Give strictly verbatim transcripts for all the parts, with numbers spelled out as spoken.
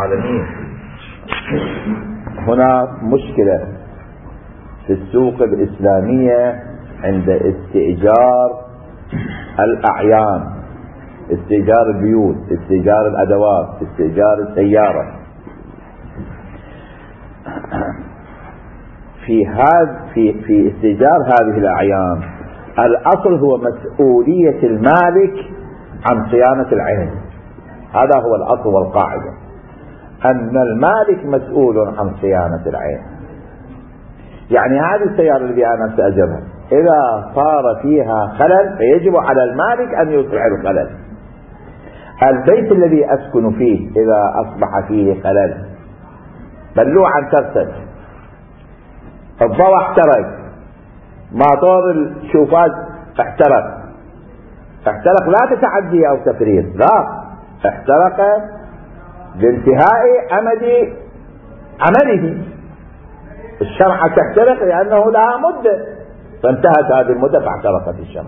العالمين. هنا مشكلة في السوق الإسلامية عند استئجار الأعيان، استئجار البيوت، استئجار الأدوات، استئجار السيارة. في هذا في في استئجار هذه الأعيان الأصل هو مسؤولية المالك عن صيانة العين. هذا هو الأصل والقاعدة، أن المالك مسؤول عن صيانة العين. يعني هذه السيارة اللي أنا أستأجرها إذا صار فيها خلل فيجب على المالك أن يصلح الخلل. البيت الذي أسكن فيه إذا أصبح فيه خلل، بلوعا ترتد، الضوء احترق، ماطور الشوفاز احترق، احترق لا تتعدي أو تفريط، لا، احترق بانتهاء أمد عمله. الشمعة تحترق لأنه لها مدة، فانتهت هذه المدة فاحترقت الشمعة.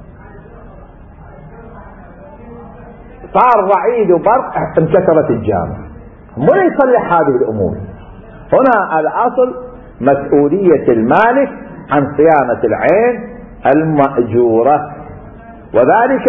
صار رعيد وبرق انكسرت الجامعة، من يصلح هذه الأمور؟ هنا الأصل مسؤولية المالك عن صيانة العين المأجورة، وذلك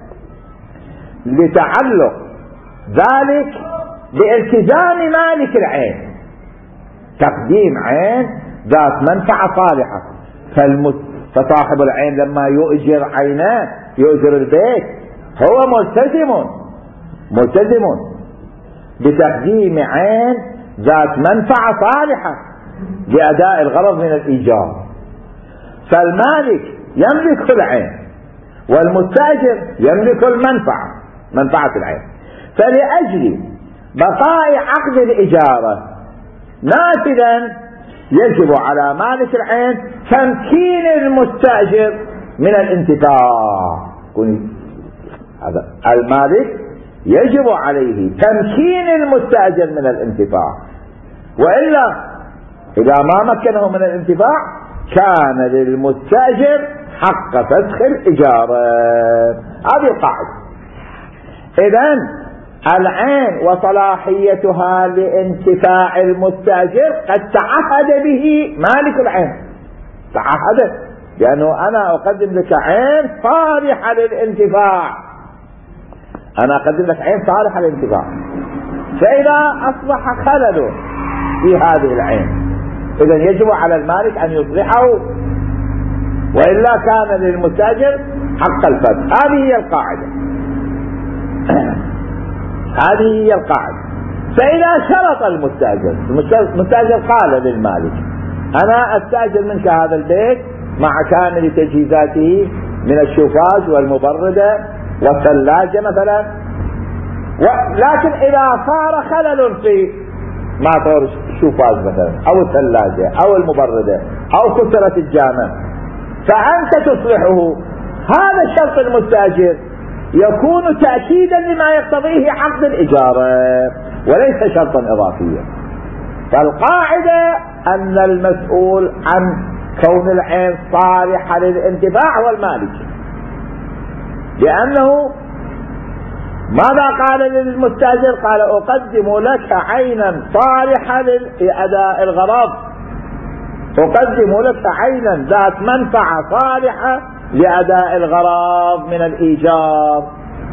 لتعلق ذلك بالتزام مالك العين تقديم عين ذات منفعة صالحة. فصاحب العين لما يؤجر عينه يؤجر البيت هو ملتزم ملتزم بتقديم عين ذات منفعة صالحة لأداء الغرض من الإيجار. فالمالك يملك العين والمستأجر يملك المنفعة، منفعة العين. فلأجل بقاء عقد الإجارة نافذا يجب على مالك العين تمكين المستأجر من الانتفاع. هذا المالك يجب عليه تمكين المستأجر من الانتفاع، وإلا إذا ما مكنه من الانتفاع كان للمستأجر حق فسخ الإجارة. هذه القاعدة. إذن العين وصلاحيتها لانتفاع المستأجر قد تعهد به مالك العين، تعهد لأنه أنا أقدم لك عين صالحة للانتفاع، أنا أقدم لك عين صالحة للانتفاع. فإذا أصبح خلل في هذه العين إذن يجب على المالك أن يصلحه، وإلا كان للمستأجر حق الفسخ. هذه هي القاعدة، هذه هي القاعدة. فإذا شرط المستأجر، المستأجر قال للمالك أنا أستأجر منك هذا البيت مع كامل تجهيزاته من الشوفاج والمبردة والثلاجة مثلا، لكن إذا صار خلل في ماطور الشوفاج مثلا أو الثلاجة أو المبردة أو كسرت الجامة فأنت تصلحه، هذا الشرط المستأجر يكون تأكيدا لما يقتضيه عقد الإجارة وليس شرطا إضافيا. فالقاعدة أن المسؤول عن كون العين صالحة للانتفاع هو المالك، لأنه ماذا قال للمستأجر؟ قال أقدم لك عينا صالحة لأداء الغرض، أقدم لك عينا ذات منفعة صالحة لأداء الغرض من الإيجار.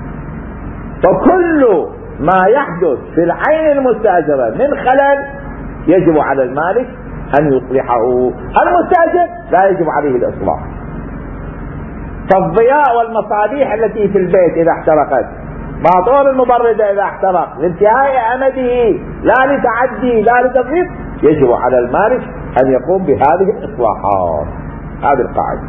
فكل ما يحدث في العين المستأجرة من خلل يجب على المالك أن يصلحه، المستأجر لا يجب عليه الإصلاح. فالضياء والمصابيح التي في البيت إذا احترقت، ماطور المبردة إذا احترق لانتهاء أمده لا لتعدي لا لتفريط، يجب على المالك أن يقوم بهذه الإصلاحات. هذه القاعدة.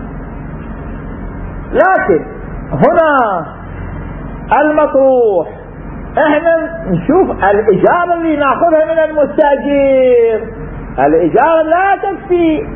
لكن هنا المطروح احنا نشوف الإجارة اللي ناخذها من المستأجر، الإجارة لا تكفي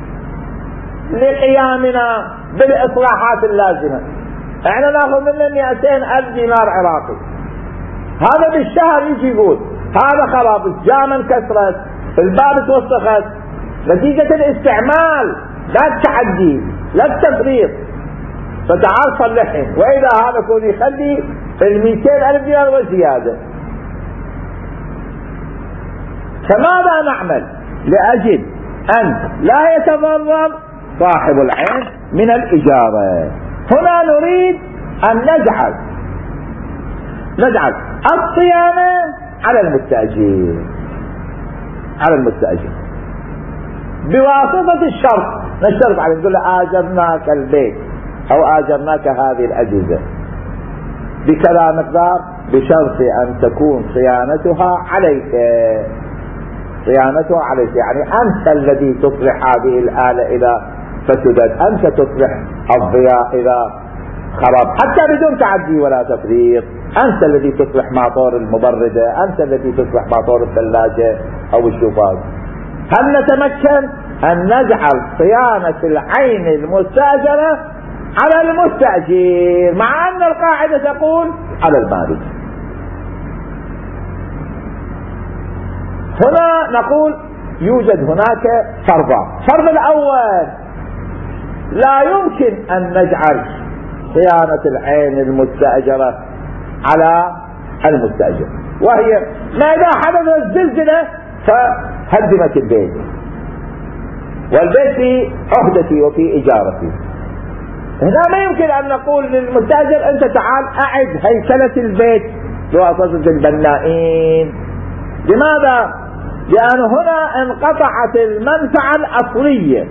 لقيامنا بالإصلاحات اللازمة. احنا ناخذ منه مئتين ألف دينار عراقي، هذا بالشهر يجي يقول هذا خرابط، جامة انكسرت، الباب توسخت، نتيجة الاستعمال لا التعدي لا التفريط، فتعال صلحهم. وإذا هذا كون يخلي المئتين ألف دينار وزيادة. فماذا نعمل لأجل أن لا يتضرر صاحب العين من الإجارة؟ هنا نريد أن نجعل نجعل الصيانة على المستأجر على المستأجر بواسطة الشرط. نشترط عليه نقول له آجرناك البيت أو آجرناك هذه الأجهزة بكذا مقدار بشرط أن تكون صيانتها عليك صيانتها عليك يعني أنت الذي تصلح هذه الآلة إذا فسدت، أنت تصلح الضياء إذا خرب حتى بدون تعدي ولا تفريط، أنت الذي تصلح ماطور المبردة، أنت الذي تصلح ماطور الثلاجة أو الشوفاز. هل نتمكن أن نجعل صيانة العين المستأجرة على المستأجر مع أن القاعدة تقول على المالك؟ هنا نقول يوجد هناك فرضان. الفرض الأول لا يمكن أن نجعل صيانة العين المستأجرة على المستأجر، وهي ما إذا حدثت زلزلة فهدمت البيت والبيت في عهدتي وفي إجارتي، هنا ما يمكن أن نقول للمستأجر أنت تعال أعد هيكلة البيت بواسطة البنائين. لماذا؟ لأن هنا انقطعت المنفعة الأصلية،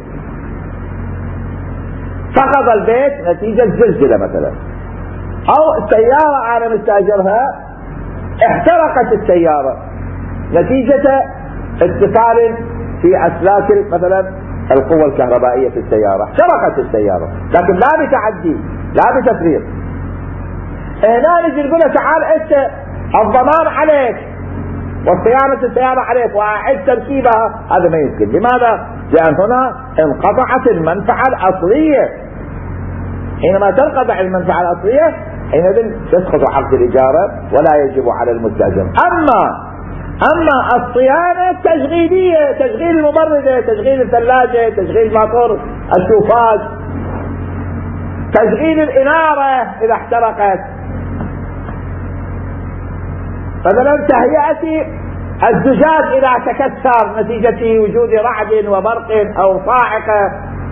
سقط البيت نتيجة زلزلة مثلا، أو السيارة أنا مستأجرها احترقت السيارة نتيجة اتصال في أسلاك مثلا القوة الكهربائية في السيارة، احترقت السيارة لكن لا بتعدي لا بتفريط. هنا نجي نقول تعال انت الضمان عليك والصيانة السيارة عليك وأعد تركيبها، هذا ما يمكن. لماذا؟ لأن هنا انقطعت المنفعة الأصلية. حينما تنقطع المنفعة الأصلية حينئذ يسقط عقد الإجارة ولا يجب على المستأجر. أما أما الصيانة التشغيلية، تشغيل المبردة، تشغيل الثلاجة، تشغيل ماطور الشوفاج، تشغيل الإنارة إذا احترقت، مثلا تهيئة الزجاج إذا تكسر نتيجة وجود رعد وبرق أو صاعقة،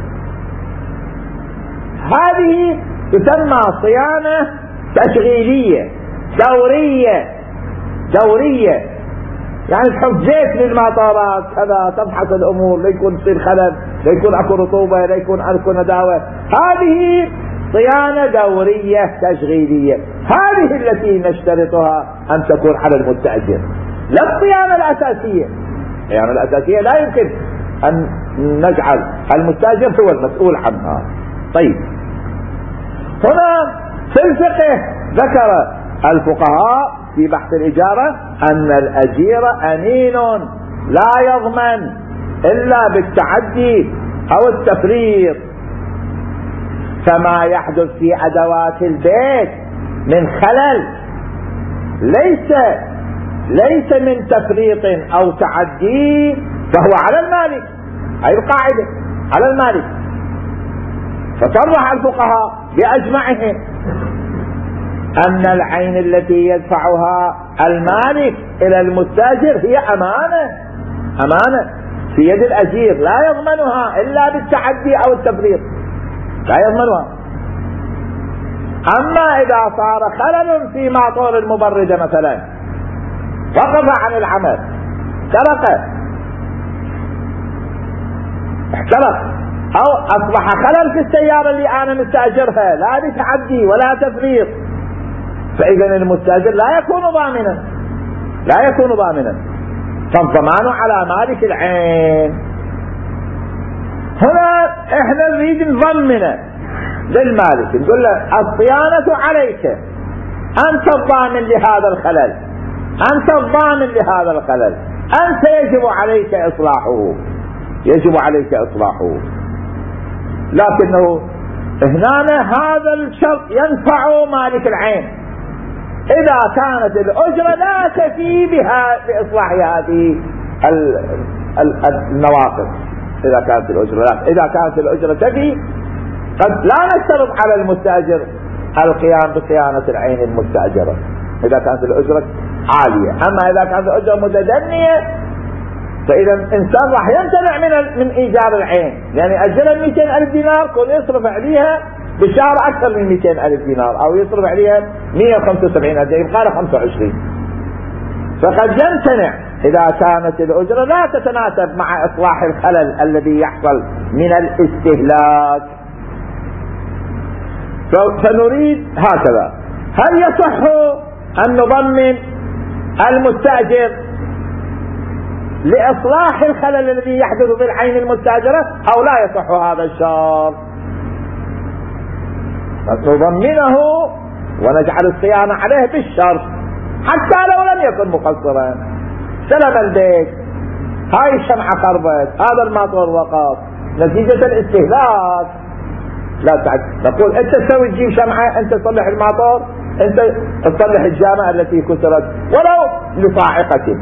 هذه تسمى صيانة تشغيلية دورية دورية يعني تحط زيت للمطارات كذا، تبحث الأمور ليكون تصير خلل، ليكون أكو رطوبة، ليكون أكو نداوة، هذه صيانة دورية تشغيلية. هذه التي نشترطها أن تكون على المستأجر، لا الصيانة الأساسية. الصيانة الأساسية لا يمكن أن نجعل المستأجر هو المسؤول عنها. طيب هنا في الفقه ذكر الفقهاء في بحث الإجارة أن الأجير أمين لا يضمن إلا بالتعدي أو التفريط، فما يحدث في أدوات البيت من خلل ليس ليس من تفريط أو تعدي فهو على المالك، هذه القاعدة على المالك. فصرح الفقهاء بأجمعهم أن العين التي يدفعها المالك إلى المستأجر هي أمانة أمانة في يد الأجير لا يضمنها إلا بالتعدي أو التفريط، لا يضمنها. أما إذا صار خلل في ماطور المبردة مثلا، وقف عن العمل، احترق احترق أو أصبح خلل في السيارة اللي أنا مستأجرها لا بتعدي ولا تفريط، فإذا المستأجر لا يكون ضامنا لا يكون ضامنا فالضمان على مالك العين. هنا احنا نريد نضمن للمالك، نقول له الصيانة عليك، أنت الضامن لهذا الخلل، أنت الضامن لهذا الخلل، أنت يجب عليك إصلاحه يجب عليك إصلاحه. لكنه هنا هذا الشرط ينفع مالك العين إذا كانت الأجرة لا تفي بها بإصلاح هذه النواقص. إذا كانت الأجرة لا إذا كانت الأجرة تفي قد لا نشترط على المستأجر القيام بصيانة العين المستأجرة إذا كانت الأجرة عالية. أما إذا كانت الأجرة متدنية فإذا الإنسان راح يمتنع من من إيجار العين، يعني أجل مئتين ألف دينار كون يصرف عليها بالشهر أكثر من مئتين ألف دينار، أو يصرف عليها مئة وخمسة وسبعين ألف، يبقى له خمسة وعشرين. فقد يمتنع إذا كانت الأجرة لا تتناسب مع إصلاح الخلل الذي يحصل من الاستهلاك. فنريد هكذا: هل يصح أن نضمن المستأجر لإصلاح الخلل الذي يحدث بالعين المستأجرة أو لا يصح هذا الشرط؟ نضمنه ونجعل الصيانة عليه بالشرط حتى لو لم يكن مقصرا. سلم البيت، هاي الشمعة خربت، هذا الماطور وقف نتيجة الاستهلاك، لا تعد نقول انت تسوي تجيب شمعة، انت تصلح الماطور، انت تصلح الجامعة التي كسرت ولو لصاعقة.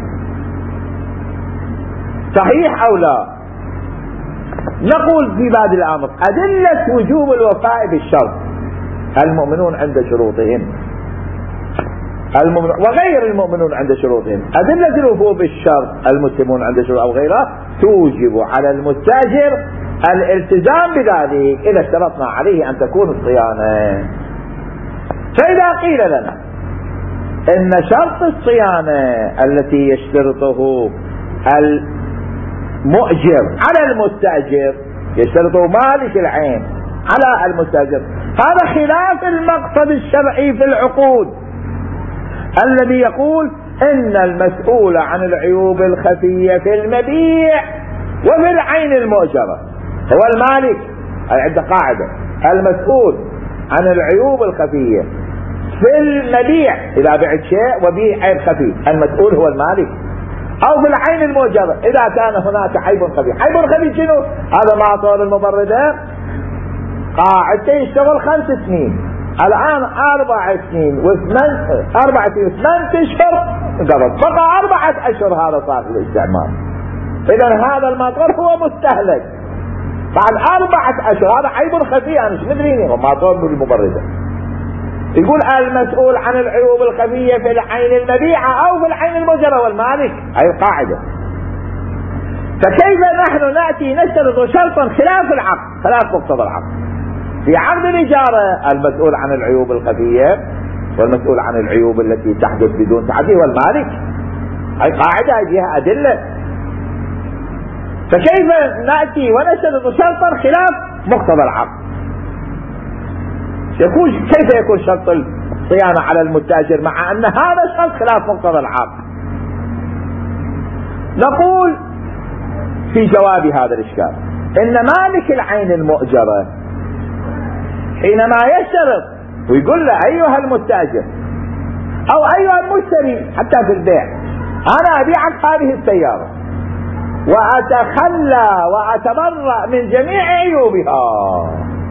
صحيح او لا؟ نقول في باب الامر: ادلة وجوب الوفاء بالشرط: المؤمنون عند شروطهم، المؤمنون وغير المؤمنون عند شروطهم. أدلة الوفاء بالشرط: المسلمون عند شروط أو غيره، توجب على المستأجر الالتزام بذلك إذا اشترطنا عليه أن تكون الصيانة. فإذا قيل لنا إن شرط الصيانة التي يشترطه المؤجر على المستأجر، يشترطه مالك العين على المستأجر، هذا خلاف المقصد الشرعي في العقود الذي يقول إن المسؤول عن العيوب الخفية في المبيع وفي العين المؤجرة هو المالك. أي عند قاعدة: المسؤول عن العيوب الخفية في المبيع، إذا بعت شيء وبيع عيب خفي، المسؤول هو المالك. أو في العين المؤجرة إذا كان هناك عيب خفي. عيب خفي شنو؟ هذا ماطور المبردة قاعدته يشتغل خمس سنين، الآن أربع سنين وثمان أربع سنين وثمان أشهر قبل، بقى أربعة أشهر هذا صار في الاستعمال. إذا هذا الماطور هو مستهلك بعد أربعة أشهر، هذا عيب خفي أنا مش مدريني، هو ماطور بالمبردة. يقول المسؤول عن العيوب الخفية في العين المبيعة أو في العين المؤجرة والمالك، هي القاعدة. فكيف نحن نأتي نشترط شرطا خلاف العقد، خلاف مقتضى العقد؟ في عقد الإجارة المسؤول عن العيوب الخفية والمسؤول عن العيوب التي تحدث بدون تعدي والمالك، هي قاعدة يجيها أدلة. فكيف نأتي ونشترط شرطا خلاف مقتضى العقد؟ يكون كيف يكون شرط الصيانة على المستأجر مع أن هذا الشرط خلاف مقتضى العقد؟ نقول في جواب هذا الإشكال إن مالك العين المؤجرة حينما يشترط ويقول له أيها المستأجر أو أيها المشتري حتى في البيع: أنا أبيعك هذه السيارة وأتخلى وأتبرأ من جميع عيوبها.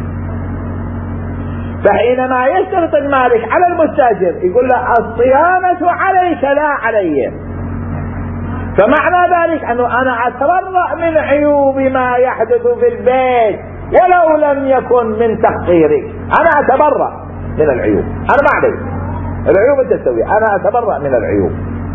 فحينما يشترط المالك على المستأجر يقول له الصيانة عليك لا علي، فمعنى ذلك أنه أنا أتبرأ من عيوب ما يحدث في البيت ولو لم يكن من تقصيرك، أنا أتبرأ من العيوب، أنا ما علي العيوب أنت تسوي، أنا أتبرأ من العيوب.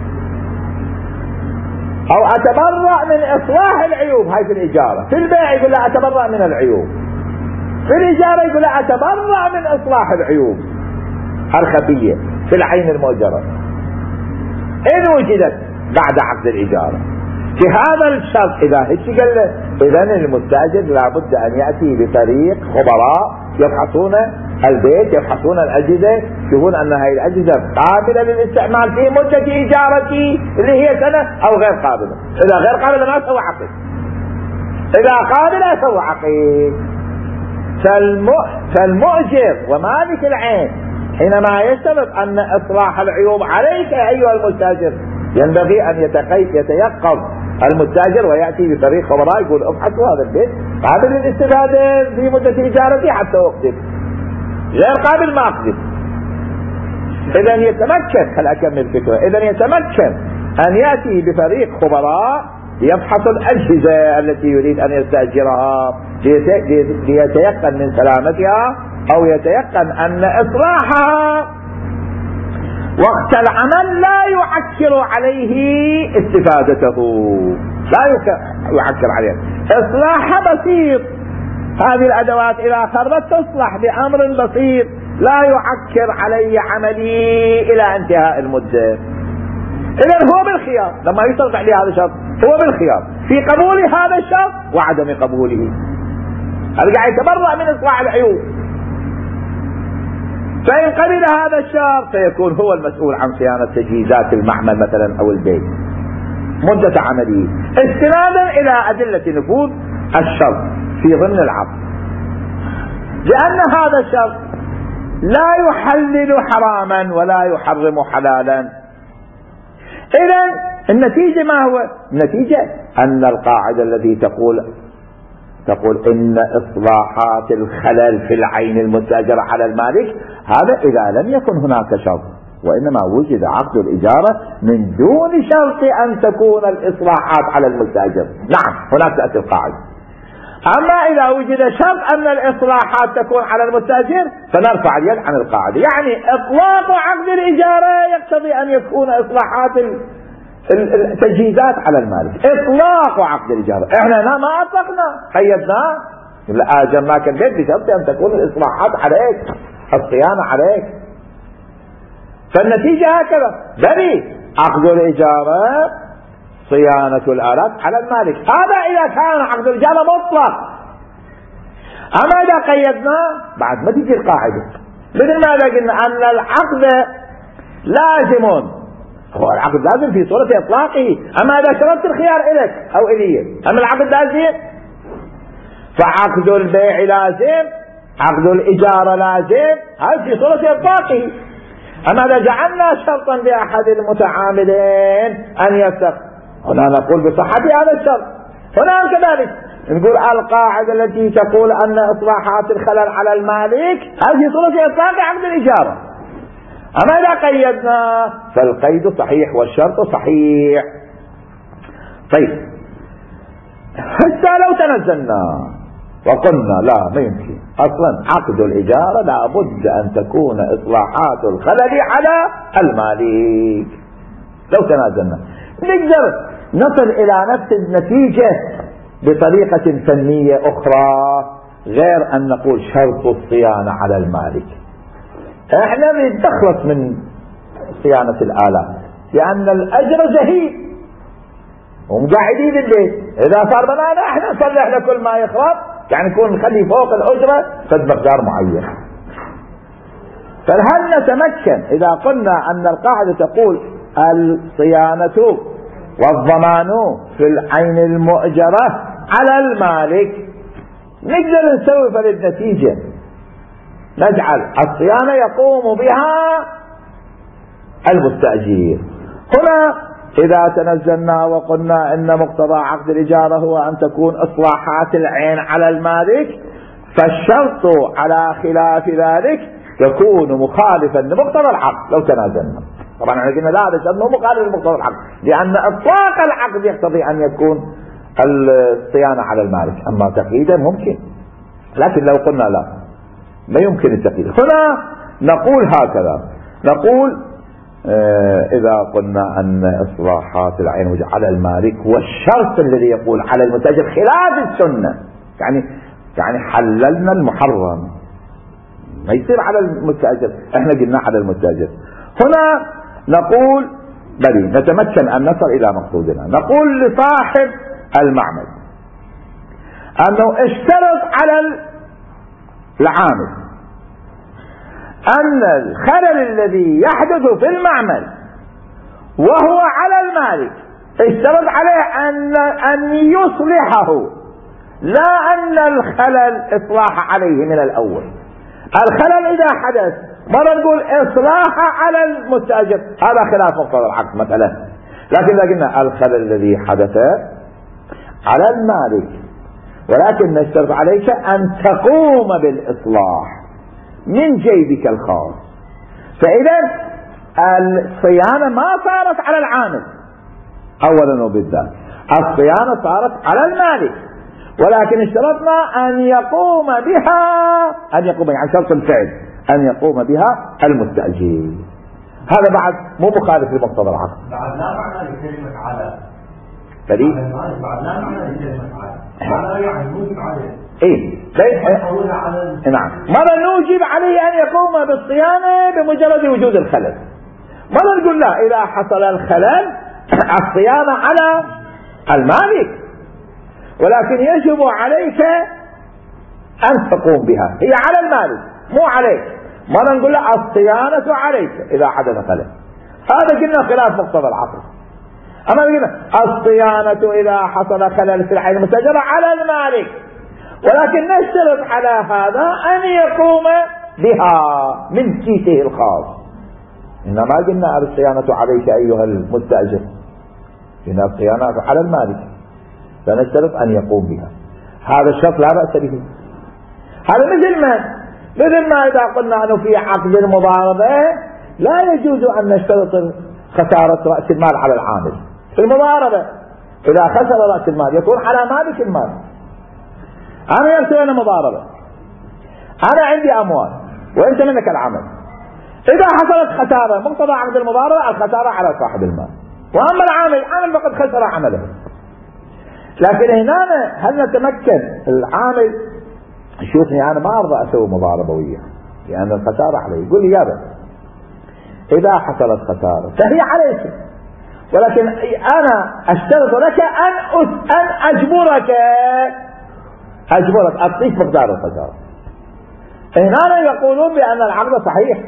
أو أتبرأ من إصلاح العيوب، هاي في الإجارة. في البيع يقول له أتبرأ من العيوب، في الإجارة يقول له أتبرأ من إصلاح العيوب الخفية في العين المؤجرة إن وجدت بعد عقد الإجارة. في هذا الشرط إذا هيك قال له إذن المستأجر لابد أن يأتي بفريق خبراء يفحصون البيت، يفحصون الأجهزة، يشوفون أن هذه الأجهزة قابلة للاستعمال في مدة إجارتي اللي هي سنة أو غير قابلة. إذا غير قابلة ما سوى عقد، إذا قابلة سوى عقد. فالمؤجر ومالك العين حينما يشترط أن إصلاح العيوب عليك أيها المستأجر ينبغي أن يتيقظ المستأجر ويأتي بفريق خبراء يقول ابحثوا هذا البيت قابل للاستفادة في مدة إجارتي حتى أقدم، غير قابل ما أقدم. إذا يتمكن، خل أكمل الفكرة، إذا يتمكن أن يأتي بفريق خبراء يفحص الأجهزة التي يريد أن يستأجرها ليتيقن من سلامتها أو يتيقن أن إصلاحها وقت العمل لا يعكر عليه استفادته. لا يعكر عليه. إصلاح بسيط، هذه الأدوات إذا خربت تصلح بأمر بسيط لا يعكر علي عملي إلى انتهاء المدة. إذن هو بالخيار لما يشترط عليه هذا الشرط، هو بالخيار في قبول هذا الشرط وعدم قبوله. هذا قاعد يتبرأ من إصلاح العيوب. فإن قبل هذا الشرط سيكون هو المسؤول عن صيانة تجهيزات المعمل مثلا أو البيت مدة عمله، استنادا إلى أدلة نفوذ الشرط في ضمن العقد، لأن هذا الشرط لا يحلل حراما ولا يحرم حلالا. إذن النتيجة ما هو؟ النتيجة أن القاعدة التي تقول تقول إن إصلاحات الخلل في العين المستأجرة على المالك، هذا إذا لم يكن هناك شرط، وإنما وجد عقد الإجارة من دون شرط أن تكون الإصلاحات على المستأجر، نعم هناك تأتي القاعدة. أما إذا وجد شرط أن الإصلاحات تكون على المستأجر فنرفع اليد عن القاعدة. يعني إطلاق عقد الإجارة يقتضي أن يكون إصلاحات التجهيزات على المالك. إطلاق عقد الإجارة، إحنا ما أطلقنا، قيدنا آجرناك البيت بشرط أن تكون الإصلاحات عليك، الصيانة عليك. فالنتيجة هكذا، بني عقد الإجارة صيانة الآلات على المالك، هذا إذا كان عقد الإجارة مطلق. أما إذا قيدنا بعد ما تجي القاعدة، مثل ما قلنا أن العقد لازم، هو العقد لازم في صورة إطلاقه، أما إذا شرطت الخيار إليك أو إلي، أما العقد لازم، فعقد البيع لازم، عقد الإجارة لازم، هذا في صورة إطلاقه. أما إذا جعلنا شرطا لأحد المتعاملين أن يفتق، هنا نقول بصحة هذا الشرط. هنا كذلك نقول القاعدة التي تقول أن إصلاحات الخلل على المالك هذه صورة إطلاق عقد الإجارة. أما إذا قيدنا فالقيد صحيح والشرط صحيح. طيب حتى لو تنزلنا وقلنا لا ما يمكن، أصلا عقد الإجارة لابد أن تكون إصلاحات الخلل على المالك، لو تنازلنا نقدر نصل إلى نفس النتيجة بطريقة فنية أخرى غير أن نقول شرط الصيانة على المالك. احنا نتخلص من صيانة الآلات لأن الأجر زهيد ومقاعدين البيت، إذا صار بنانا احنا نصلح له كل ما يخرب، يعني نكون نخلي فوق الأجرة قد مقدار معين. فهل نتمكن إذا قلنا أن القاعدة تقول الصيانة والضمان في العين المؤجرة على المالك، نقدر نسوي فللنتيجة نجعل الصيانة يقوم بها المستأجير. هنا إذا تنزلنا وقلنا إن مقتضى عقد الإجارة هو أن تكون إصلاحات العين على المالك، فالشرط على خلاف ذلك يكون مخالفا لمقتضى العقد لو تنازلنا. طبعا احنا قلنا لا، هذا الشرط مخالف لمقتضى العقد، لأن إطلاق العقد يقتضي أن يكون الصيانة على المالك، أما تقييدا ممكن، لكن لو قلنا لا ما يمكن التقييد. هنا نقول هكذا، نقول اه إذا قلنا أن إصلاحات العين على المالك والشرط الذي يقول على المتاجر خلاف السنة، يعني يعني حللنا المحرم ما يصير على المتاجر، احنا قلنا على المتاجر. هنا نقول بلي نتمكن أن نصل إلى مقصودنا، نقول لصاحب المعمل أنه اشترط على العامل أن الخلل الذي يحدث في المعمل وهو على المالك اشترط عليه أن أن يصلحه، لا أن الخلل إصلاح عليه من الأول. الخلل إذا حدث مرة نقول إصلاح على المستأجر، هذا خلاف مقتضى العقد مثلا، لكن إذا قلنا الخلل الذي حدث على المالك ولكن نشترط عليك أن تقوم بالإصلاح من جيبك الخاص، فإذا الصيانة ما صارت على العامل أولا وبالذات، الصيانة صارت على المالك، ولكن اشترطنا أن يقوم بها أن يقوم يعني شرط الفعل أن يقوم بها المستأجر. هذا بعد مو مخالف لمقتضى العقد. بعد لا معنى لكلمة على فدي ايه نعم. مرة نوجب عليه ان يقوم بالصيانة بمجرد وجود الخلل، مرة نقول لا، اذا حصل الخلل الصيانة على المالك، ولكن يجب عليك ان تقوم بها، هي على المالك مو عليك. مرة نقول له الصيانة عليك اذا حدث خلل، هذا قلنا خلاف مقتضى العقل. اما قلنا الصيانة اذا حصل خلل في العين المستأجرة على المالك، ولكن نشترط على هذا ان يقوم بها من كيسه الخاص. انما قلنا الصيانة عليك ايها المستأجر، ان الصيانة على المالك، فنشترط ان يقوم بها. هذا الشرط لا بأس به. هذا مثل ما مثل ما اذا قلنا انه في عقد المضاربة لا يجوز ان نشترط خسارة رأس المال على العامل. في المضاربة اذا خسر رأس المال يكون على مالك المال. انا يرسل انا مضاربة، انا عندي اموال وانت منك العمل، اذا حصلت خسارة مقتضى عقد المضاربة الخسارة على صاحب المال، واما العامل العامل فقد خسر عمله. لكن هنا هل نتمكن العامل شوفني انا ما ارضى اسوي مضاربة وياه لان الخسارة علي، يقول لي يا بس اذا حصلت خسارة فهي عليك، ولكن انا اشترط لك ان ان اجبرك اجبرك اعطيك مقدار الخسارة. هنا يقولون بان العقد صحيح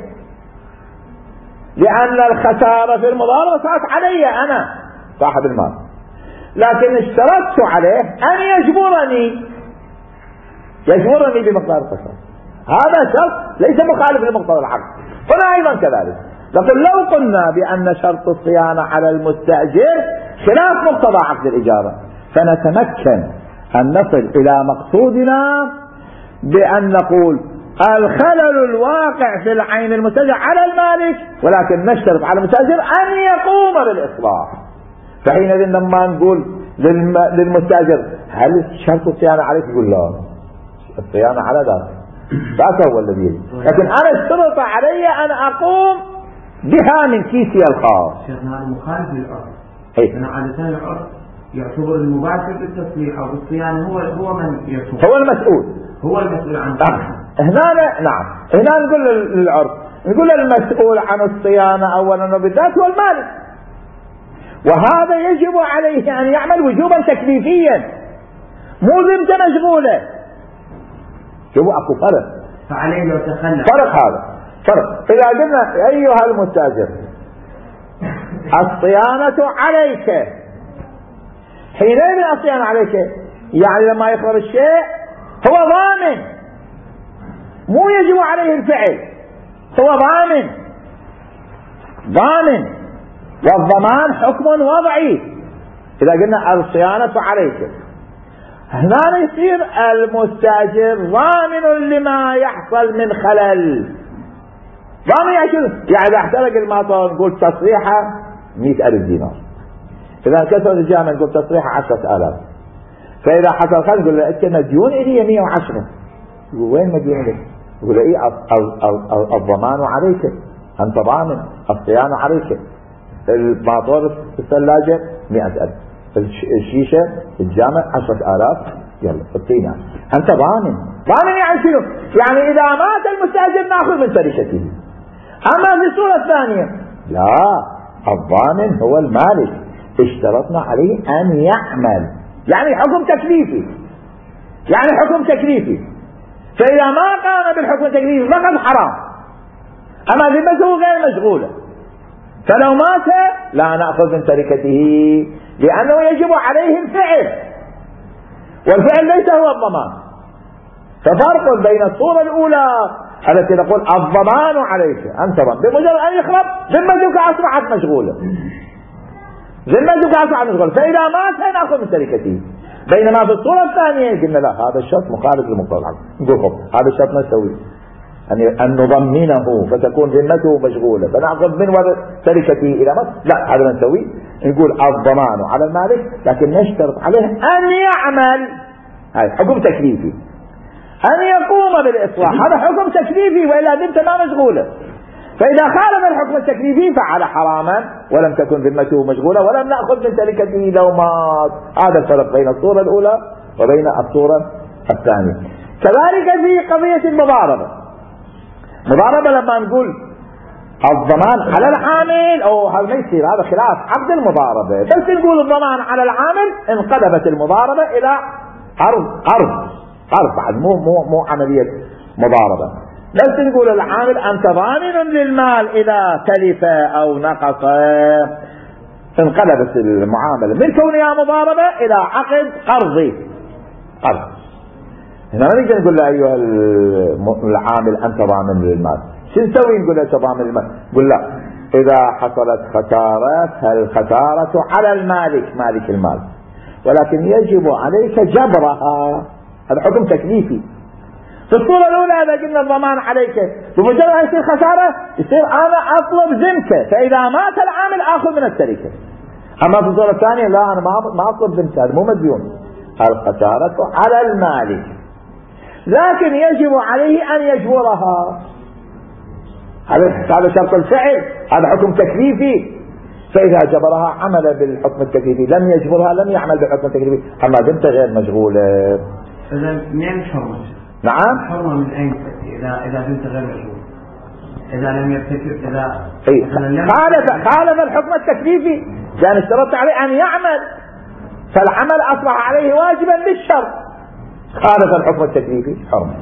لان الخسارة في المضاربة صارت علي انا صاحب المال، لكن اشترطت عليه ان يجبرني يجبرني بمقدار الخسارة. هذا شرط ليس مخالف لمقتضى العقد. هنا ايضا كذلك لكن لو قلنا بان شرط الصيانة على المستأجر خلاف مقتضى عقد الإجارة، فنتمكن ان نصل الى مقصودنا بان نقول الخلل الواقع في العين المستأجر على المالك، ولكن نشترط على المستأجر ان يقوم بالاصلاح. فحينئذ لما نقول للمستأجر هل شرط الصيانة عليك؟ يقول لا، الصيانة على ذاك ذاك هو الذي يجب، لكن انا اشترط علي ان اقوم بها من كيسي الخاص. شيخنا هذا مخالف للعرف. ايه؟ انا عادة العرف يعتبر المباشر بالتصليح او بالصيانة هو هو من يصلح، هو المسؤول هو المسؤول عن الصيانة. هنا نعم، هنا نقول للعرف، نقول المسؤول عن الصيانة اولا وبالذات هو المالك، وهذا يجب عليه ان يعمل وجوبا تكليفيا مو ذمته مشغولة. شوفوا اكو فرق، فعليه لو تخلى فرق هذا فرق. اذا قلنا ايها المستاجر الصيانة عليك، حينئذ الصيانة عليك يعني لما يخبر الشيء هو ضامن، مو يجب عليه الفعل، هو ضامن ضامن والضمان حكم وضعي. اذا قلنا الصيانة عليك هنا يصير المستاجر ضامن لما يحصل من خلل، ضامن يحصل. يعني اذا احترق المطر نقول تصريحه مئة ألف دينار، اذا انكسر الجامع نقول تصريحه عشرة آلاف، فاذا حصل خلل نقول له انت مديون الي مئة وعشرة. يقول وين مديون لك؟ يقول ايه الضمان عليك، انت ضامن، الصيانه عليك. المطر الثلاجه مئة ألف، الشيشه الجامع عشرة آلاف، يلا اعطينا، انت ضامن. ضامن يعني شنو؟ يعني اذا مات المستاجر ناخذ من تركته. اما في الصوره الثانيه لا، الضامن هو المالك، اشترطنا عليه ان يعمل، يعني حكم تكليفي، يعني حكم تكليفي. فاذا ما قام بالحكم التكليفي فقد حرام، اما ذمته غير مشغوله، فلو مات لا ناخذ من تركته لانه يجب عليه الفعل، والفعل ليس هو الضمان. ففرق بين الصوره الاولى التي نقول الضمان عليك، انت ضمان، بمجرد ان يخرب ذمتك اصبحت مشغوله، ذمتك اصبحت مشغوله، فاذا مات ناخذ من تركته. بينما في الصوره الثانيه قلنا لا، هذا الشرط مخالف لمقتضى العقد، نقول هذا الشرط ما نسويه، أن نضمنه فتكون ذمته مشغولة فنأخذ من تركته إلى مصر، لا هذا ما نسويه. نقول الضمان على المالك لكن نشترط عليه أن يعمل، هذا حكم تكليفي، أن يقوم بالإصلاح، هذا حكم تكليفي، وإلا ذمته ما مشغولة. فإذا خالف الحكم التكليفي فعل حراما ولم تكن ذمته مشغولة ولم نأخذ من تركته لومات. هذا الفرق بين الصورة الأولى وبين الصورة الثانية. كذلك في قضية المضاربة. مضاربة لما نقول الضمان على العامل أو هذا ما يصير، هذا خلاف عقد المضاربة، بس نقول الضمان على العامل انقلبت المضاربة إلى قرض قرض قرض بعد مو مو مو عملية مضاربة. بس نقول العامل أنت ضامن للمال إذا تلف أو نقص، انقلبت المعاملة من كونها مضاربة إلى عقد قرضي قرض. هنا ما نقدر نقول له أيها العامل أنت ضامن للمال. شو نسوي؟ نقول له أنت ضامن للمال. نقول لا، إذا حصلت خسارة فالخسارة على المالك مالك المال، ولكن يجب عليك جبرها. هذا حكم تكليفي. في الصورة الأولى إذا قلنا الضمان عليك، بمجرد أن يصير خسارة يصير أنا أطلب ذمته، فإذا مات العامل آخذ من التركة. أما في الصورة الثانية لا، أنا ما أطلب ذمته، هذا مو مديون، الخسارة على المالك، لكن يجب عليه أن يجبرها. هذا شرط الفعل، هذا حكم تكليفي. فإذا جبرها عمل بالحكم التكليفي، لم يجبرها لم يعمل بالحكم التكليفي. أما ذمته غير مشغولة. إذا منين حرمة؟ نعم. حرمة من أين إذا إذا بنت غير مشغول؟ إذا لم يرتكب إذا إيه؟ خالف خالف الحكم التكليفي، لأن اشترطت عليه أن يعمل، فالعمل أصبح عليه واجبا بالشرط. خالف الحكم التكليفي حرمة.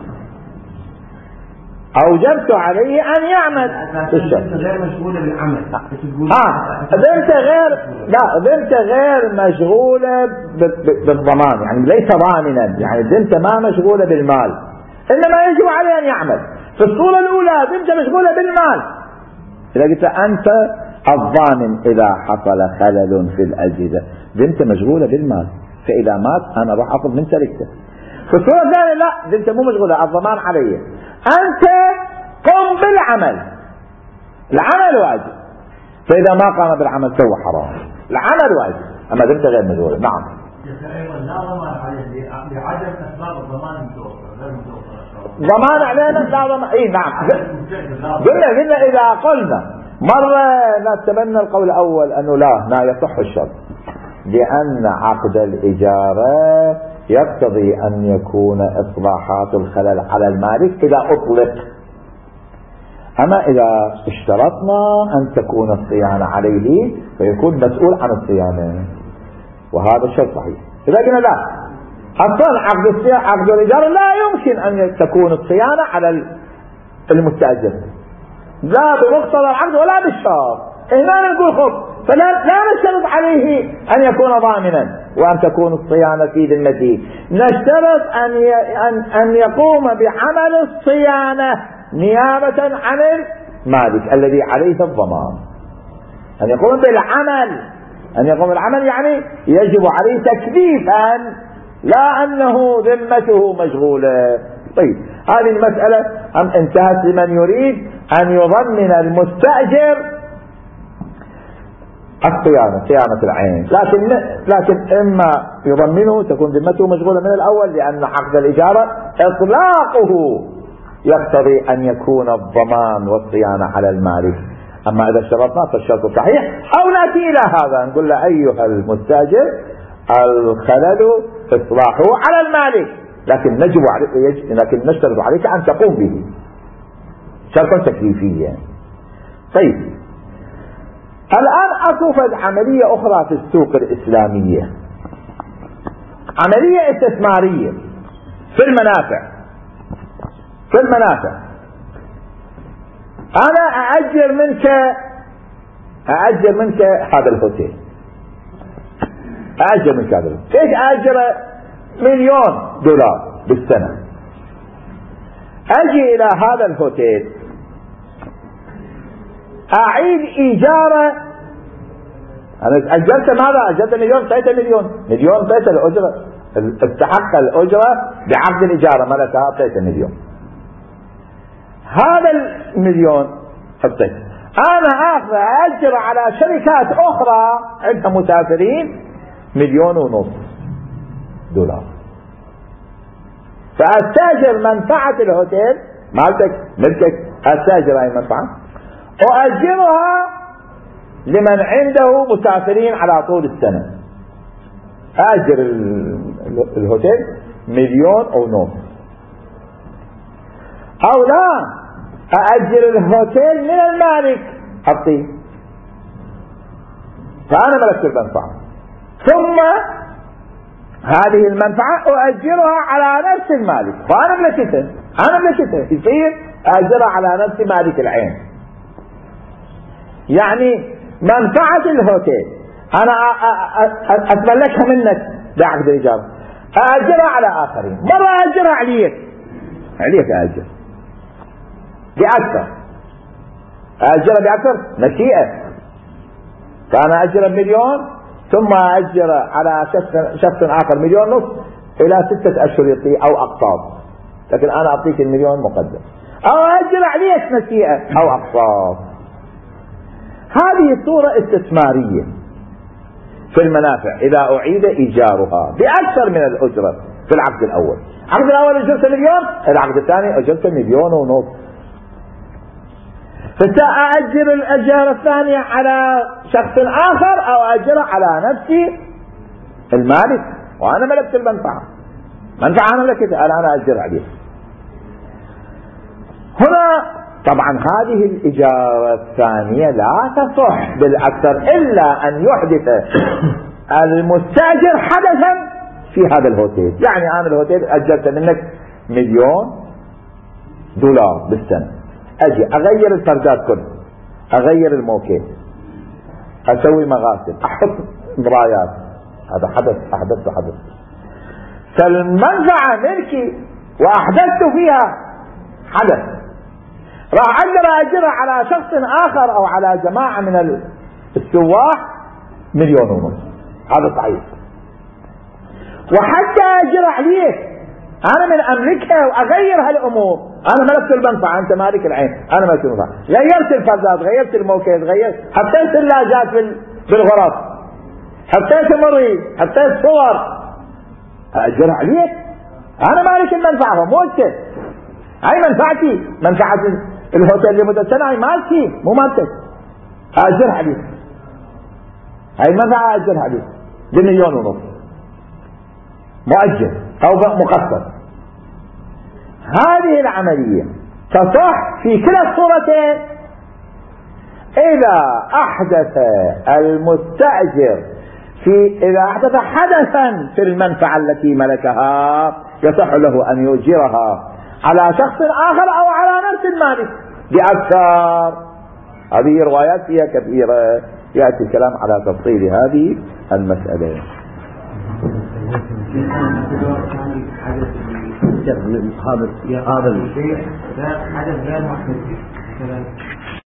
أوجبت عليه أن يعمل بالشرط. غير مشغولة بالعمل. آه بنت غير لا بنت غير مشغولة بالضمان، يعني ليس ضامنا، يعني بنت ما مشغولة بالمال، إنما يجب عليه أن يعمل. في الصورة الأولى بنت مشغولة بالمال، إذا قلت أنت الضامن إذا حصل خلل في الأجهزة، بنت مشغولة بالمال، فإذا مات أنا راح أخذ من تركته. في الصورة الثانية لا، بنت مو مشغولة، الضمان علي، أنت قم بالعمل، العمل واجب، فإذا ما قام بالعمل سوى حرام، العمل واجب، أما بنت غير مشغولة. نعم. لا ضمان عليه لعدم أسباب الضمان المتوفرة، غير متوفرة. ضمان علينا لا ضمان. إيه نعم. قلنا قلنا إذا قلنا مرة نتبنى القول الأول أنه لا لا يصح الشرط، لأن عقد الإجارة يقتضي أن يكون إصلاحات الخلل على المالك إذا أطلق. أما إذا اشترطنا أن تكون الصيانة عليه فيكون مسؤول عن الصيانة، وهذا الشيء صحيح. إذا قلنا لا، أصلا عقد عقد الإجارة لا يمكن أن تكون الصيانة على المستأجر، لا بمقتضى العقد ولا بالشرط. هنا نقول خب، فلا لا نشترط عليه أن يكون ضامنا وأن تكون الصيانة في ذمته، نشترط أن أن أن يقوم بعمل الصيانة نيابة عن المالك الذي عليه الضمان، أن يقوم بالعمل، أن يقوم بالعمل يعني يجب عليه تكليفا، لا أنه ذمته مشغولة. طيب هذه المسألة أم انتهت لمن يريد أن يضمن المستأجر الصيانة، صيانة العين، لكن لكن إما يضمنه تكون ذمته مشغولة من الأول، لأن عقد الإجارة إطلاقه يقتضي أن يكون الضمان والصيانة على المالك. أما إذا اشترطنا فالشرط صحيح. أو نأتي إلى هذا نقول له أيها المستأجر الخلل إصلاحه على المالك، لكن نجب عليك، لكن نشترط عليك أن تقوم به شرطا تكليفيا. طيب الآن أصفد عملية أخرى في السوق الإسلامية، عملية استثمارية في المنافع. في المنافع أنا أأجر منك أأجر منك هذا الهوتيل، أأجر منك هذا الهوتيل، إيش أأجره؟ مليون دولار بالسنة. أجي إلى هذا الهوتيل أعيد إيجاره، أنا أجرت ماذا؟ أجرت مليون، ثلاثة مليون، مليون ثلاثة الأجرة، استحق الأجرة بعقد الإجارة ملكها ثلاثة مليون. هذا المليون حطيت أنا آخذ أجر على شركات أخرى عندها مسافرين مليون ونص دولار، فأستاجر منفعة الهوتيل مالتك ملكك، أستاجر أي منفعة أؤجرها لمن عنده مسافرين على طول السنة. أجر الهوتيل مليون أو نص، أو لا أأجر الهوتيل من المالك أعطيه، فأنا ملكت المنفعة، ثم هذه المنفعة أؤجرها على نفس المالك، فأنا ملكتها أنا ملكتها يصير أأجرها على نفس مالك العين. يعني منفعة الهوتيل أنا أتملكها منك بعقد الإيجار، أأجرها على آخرين، مرة أأجرها عليك عليك أأجر بأكثر، أأجرها بأكثر مشيئة، فأنا أأجر مليون ثم أأجر على شخص, شخص آخر مليون نصف إلى ستة أشهر يعطي أو أقساط، لكن أنا أعطيك المليون مقدم، أو أأجر عليك مشيئة أو أقساط. هذه صورة استثمارية في المنافع إذا أعيد إيجارها بأكثر من الأجرة. في العقد الأول العقد الأول أجرت مليون، العقد الثاني أجرت مليون ونصف، فسأأجر الأجارة الثانية على شخص آخر أو أجر على نفسي المالك، وأنا ملكت المنفعة، منفعة أنا ملكتها، أنا أنا أجر عليه. هنا طبعا هذه الإجارة الثانية لا تصح بالأكثر إلا أن يحدث المستأجر حدثا في هذا الهوتيل. يعني أنا الهوتيل أجرت منك مليون دولار بالسنة، أجي أغير الفردات كلها، أغير الموكيل، أسوي مغاسل، أحط مرايات، هذا حدث أحدثت حدث، فالمنفعة ملكي وأحدثت فيها حدث، راح أقدر أجرها على شخص آخر أو على جماعة من السواح مليون ونص، هذا صحيح. وحتى أجرها عليك أنا من أملكها وأغير هالأمور، أنا ملكت المنفعة، أنت مالك العين، أنا ملكت المنفعة، غيرت الفردات، غيرت الموكيل، غيرت، حطيت الثلاجات بالغرف، حطيت مريض، حطيت صور، أجرها عليك، أنا مالك المنفعة مو أنت. هاي منفعتي، منفعة الهوتيل لمدة سنة، هاي مالتي مو مالتك، أجرها عليك، هاي المنفعة أجرها عليك بمليون ونص مؤجر أو مقسط. هذه العملية تصح في كلا الصورتين إذا أحدث المستأجر في إذا أحدث حدثا في المنفعة التي ملكها يصح له أن يؤجرها على شخص آخر أو على نفس المالك بأكثر. هذه روايات فيها كثيرة، يأتي الكلام على تفصيل هذه المسألة. هذا هذا الشيء حدث غير محدود، مثلا